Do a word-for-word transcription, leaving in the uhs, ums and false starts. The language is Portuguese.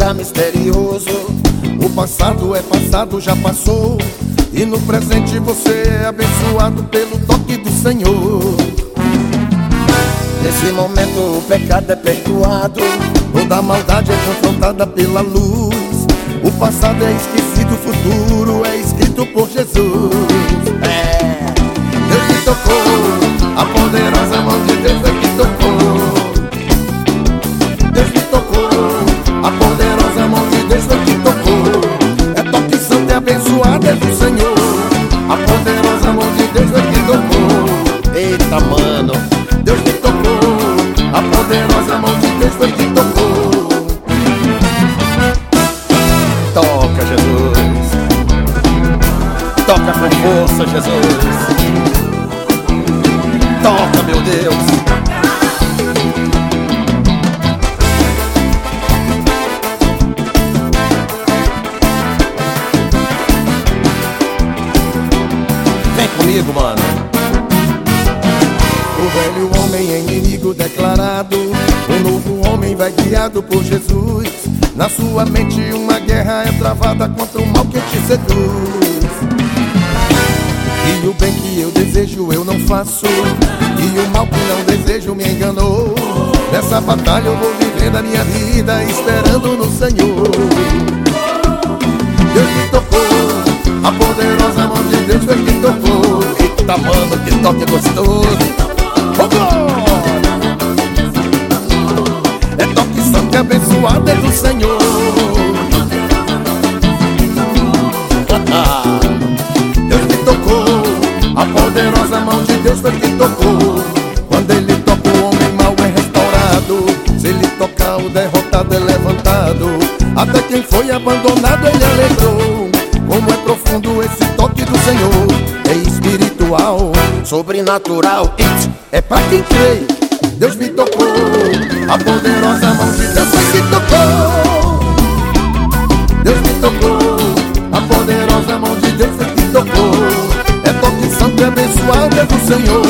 lugar misterioso. O passado é passado, já passou, e no presente você é abençoado pelo toque do Senhor. Nesse momento o pecado é perdoado, toda maldade é confrontada pela luz. O passado é esquecido, o futuro é escrito por Jesus. É, Deus me tocou, a poderosa mão de Deus é que tocou. Deus me tocou, a poderosa mão de Deus foi que tocou. É toque santo e abençoado é do Senhor. A poderosa mão de Deus foi que tocou. Eita, mano, Deus me tocou, a poderosa mão de Deus foi que tocou. Toca, Jesus, toca com força, Jesus. Toca, meu Deus. Vem comigo, mano. O velho homem é inimigo declarado, o novo homem vai guiado por Jesus. Na sua mente uma guerra é travada contra o mal que te seduz. E o bem que eu desejo eu não faço, e o mal que não desejo me enganou. Nessa batalha eu vou vivendo a minha vida esperando no Senhor. Deus me tocou, a poderosa mão de Deus foi que tocou. Eita, mano, que toque gostoso. Oh, é toque santo e abençoado é do Senhor. Deus me tocou, a poderosa mão de Deus foi que tocou. Quando Ele toca o homem mau é restaurado, se Ele tocar o derrotado é levantado. Até quem foi abandonado Ele alegrou. Como é profundo esse toque do Senhor, é espiritual, sobrenatural, it é pra quem crê. Deus me tocou, a poderosa mão de Deus foi que tocou. Deus me tocou, a poderosa mão de Deus foi que tocou. É toque santo e abençoado é do Senhor.